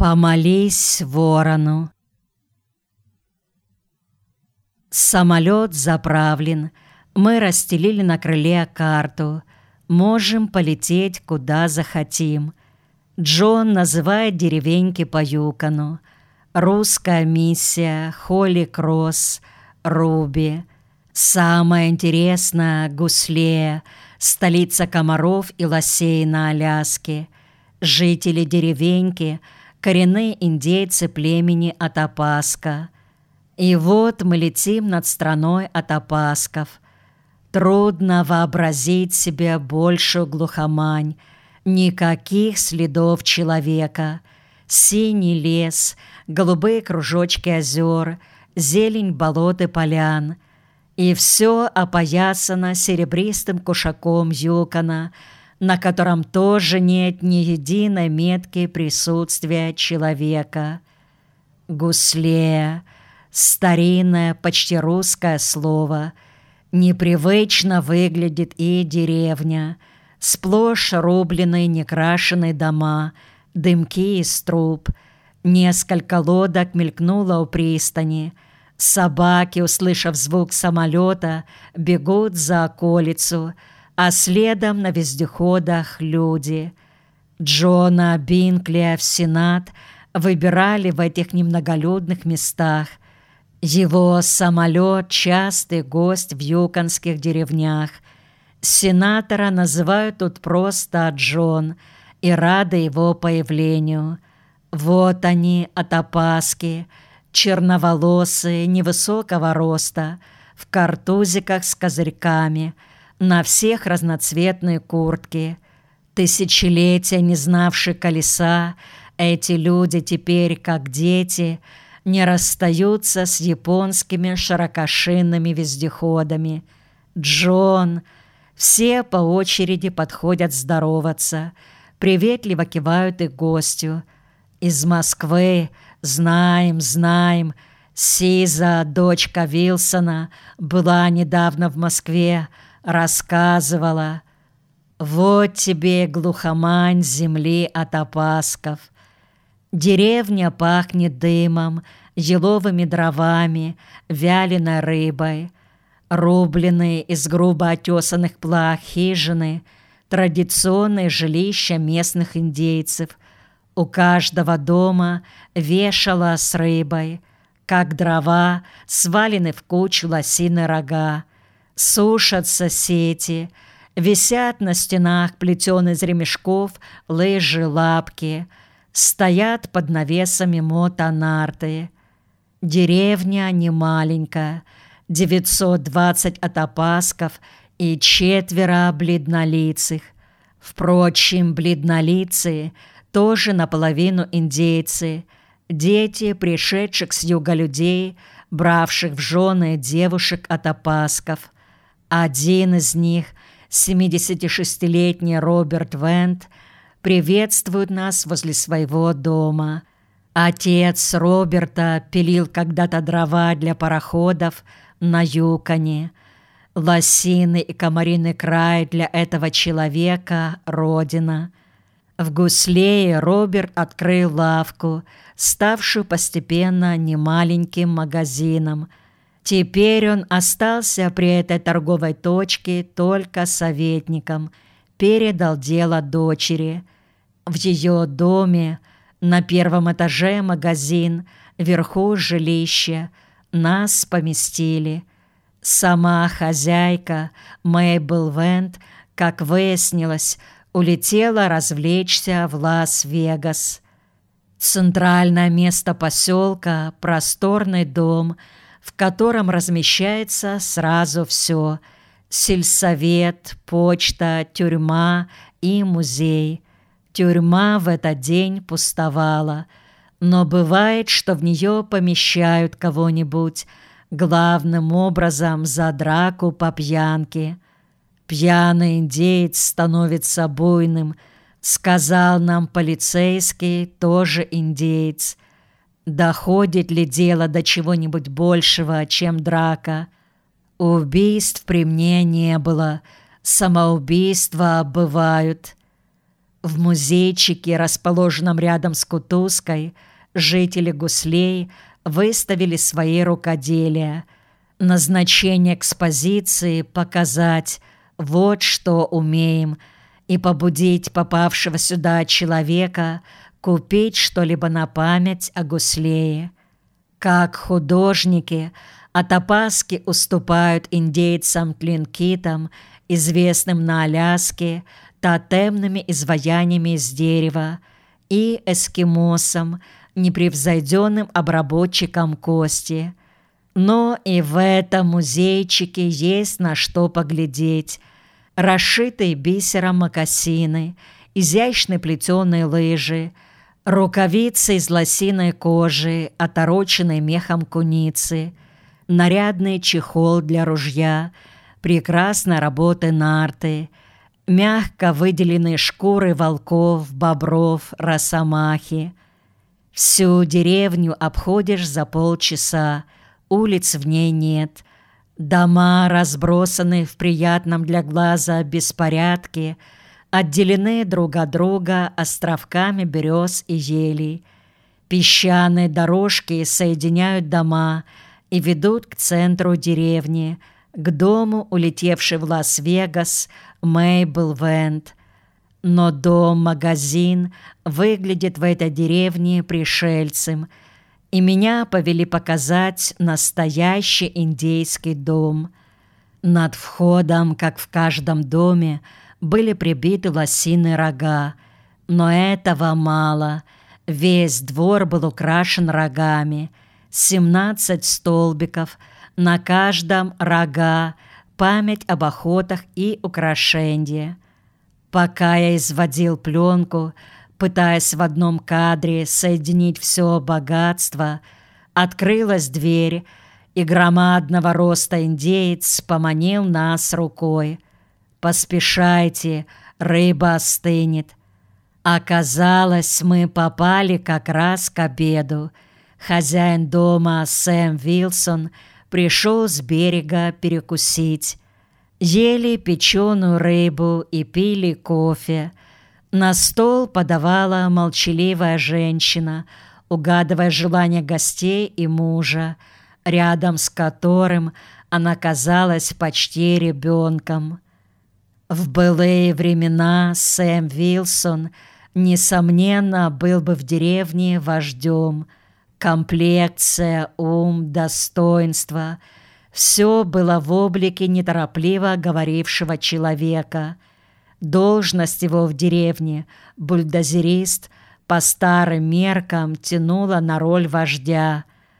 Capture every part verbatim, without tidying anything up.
Помолись ворону. Самолет заправлен. Мы расстелили на крыле карту. Можем полететь, куда захотим. Джон называет деревеньки по Юкону. Русская миссия, Холли Кросс, Руби. Самое интересное — Гуслея, столица комаров и лосей на Аляске. Жители деревеньки — коренные индейцы племени Атапаска. И вот мы летим над страной Атапасков. Трудно вообразить себе большую глухомань. Никаких следов человека. Синий лес, голубые кружочки озер, зелень болот и полян. И все опоясано серебристым кушаком Юкона, на котором тоже нет ни единой метки присутствия человека. Гуслея — старинное, почти русское слово. Непривычно выглядит и деревня. Сплошь рубленые некрашенные дома, дымки из труб. Несколько лодок мелькнуло у пристани. Собаки, услышав звук самолета, бегут за околицу, а следом на вездеходах люди. Джона Бинклия в Сенат выбирали в этих немноголюдных местах. Его самолет — частый гость в юконских деревнях. Сенатора называют тут просто Джон и рады его появлению. Вот они, атапаски, черноволосые, невысокого роста, в картузиках с козырьками, на всех разноцветные куртки. Тысячелетия не знавшие колеса, эти люди теперь, как дети, не расстаются с японскими широкошинными вездеходами. Джон! Все по очереди подходят здороваться, приветливо кивают и гостю. Из Москвы, знаем, знаем. Сиза, дочка Вилсона, была недавно в Москве, рассказывала. Вот тебе глухомань земли Атапасков. Деревня пахнет дымом, еловыми дровами, вяленой рыбой. Рубленные из грубо отесанных плах хижины, традиционные жилища местных индейцев. У каждого дома вешала с рыбой, как дрова, свалены в кучу лосиные рога. Сушатся сети, висят на стенах плетеные из ремешков лыжи-лапки, стоят под навесами мотонарты. Деревня немаленькая, девятьсот двадцать атапасков и четверо бледнолицых. Впрочем, бледнолицые тоже наполовину индейцы, дети пришедших с юга людей, бравших в жены девушек атапасков. Один из них, семидесятишестилетний Роберт Вент, приветствует нас возле своего дома. Отец Роберта пилил когда-то дрова для пароходов на Юконе. Лосиный и комариный край для этого человека — родина. В Гуслее Роберт открыл лавку, ставшую постепенно немаленьким магазином. Теперь он остался при этой торговой точке только советником, передал дело дочери. В ее доме на первом этаже магазин, вверху жилище. Нас поместили. Сама хозяйка, Мейбл Вент, как выяснилось, улетела развлечься в Лас-Вегас. Центральное место поселка — просторный дом, в котором размещается сразу все — сельсовет, почта, тюрьма и музей. Тюрьма в этот день пустовала, но бывает, что в нее помещают кого-нибудь, главным образом за драку по пьянке. Пьяный индеец становится буйным, сказал нам полицейский, тоже индеец. Доходит ли дело до чего-нибудь большего, чем драка? Убийств при мне не было, самоубийства бывают. В музейчике, расположенном рядом с кутузкой, жители Гуслей выставили свои рукоделия. Назначение экспозиции — показать «вот что умеем» и побудить попавшего сюда человека купить что-либо на память о Гуслее. Как художники, Атапаски уступают индейцам Тлинкитам, известным на Аляске, тотемными изваяниями из дерева, и эскимосам, непревзойденным обработчикам кости. Но и в этом музейчике есть на что поглядеть. Расшитые бисером мокасины, изящные плетеные лыжи, рукавицы из лосиной кожи, отороченные мехом куницы, нарядный чехол для ружья, прекрасной работы нарты, мягко выделенные шкуры волков, бобров, росомахи. Всю деревню обходишь за полчаса, улиц в ней нет. Дома разбросаны в приятном для глаза беспорядке, отделены друг от друга островками берез и елей. Песчаные дорожки соединяют дома и ведут к центру деревни, к дому, улетевшей в Лас-Вегас, Мейбл Вент. Но дом-магазин выглядит в этой деревне пришельцем, и меня повели показать настоящий индейский дом. Над входом, как в каждом доме, были прибиты лосиные рога, но этого мало. Весь двор был украшен рогами. семнадцать столбиков, на каждом рога, память об охотах и украшения. Пока я изводил пленку, пытаясь в одном кадре соединить все богатство, открылась дверь, и громадного роста индеец поманил нас рукой. «Поспешайте, рыба остынет». Оказалось, мы попали как раз к обеду. Хозяин дома Сэм Вилсон пришел с берега перекусить. Ели печеную рыбу и пили кофе. На стол подавала молчаливая женщина, угадывая желания гостей и мужа, рядом с которым она казалась почти ребенком. В былые времена Сэм Вилсон, несомненно, был бы в деревне вождем. Комплекция, ум, достоинство — все было в облике неторопливо говорившего человека. Должность его в деревне, бульдозерист, по старым меркам тянула на роль вождя.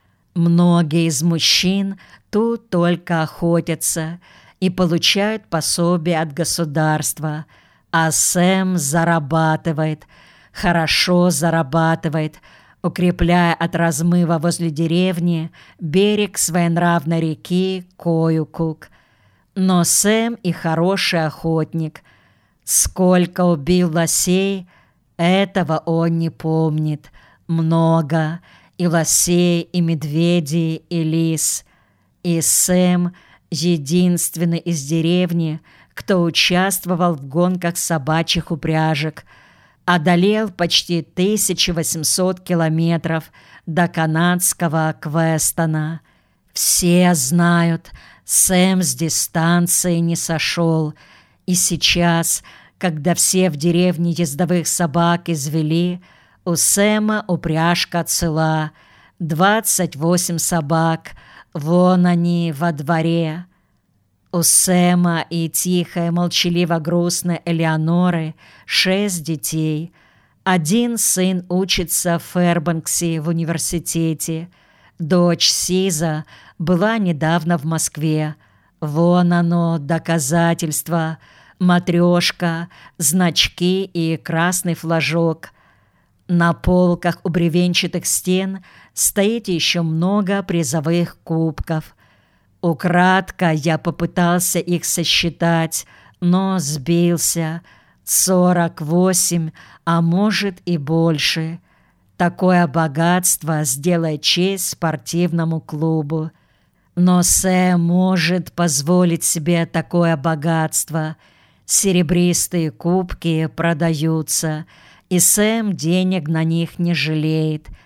Многие из мужчин тут только охотятся и получают пособие от государства, а Сэм зарабатывает, хорошо зарабатывает, укрепляя от размыва возле деревни берег своенравной реки Коюкук. Но Сэм и хороший охотник. Сколько убил лосей, этого он не помнит. Много. И лосей, и медведей, и лис. И Сэм — единственный из деревни, кто участвовал в гонках собачьих упряжек, одолел почти тысяча восемьсот километров до канадского Квестона. Все знают, Сэм с дистанции не сошел, и сейчас, когда все в деревне ездовых собак извели, у Сэма упряжка цела, двадцать восемь собак, вон они во дворе. У Сэма и тихой, молчаливо-грустной Элеоноры шесть детей. Один сын учится в Фэрбанксе в университете. Дочь Сиза была недавно в Москве. Вон оно, доказательство. Матрешка, значки и красный флажок. На полках у бревенчатых стен стоит еще много призовых кубков. Украдко я попытался их сосчитать, но сбился. Сорок восемь, а может и больше. Такое богатство сделает честь спортивному клубу. Но Сэм может позволить себе такое богатство. Серебристые кубки продаются, и Сэм денег на них не жалеет,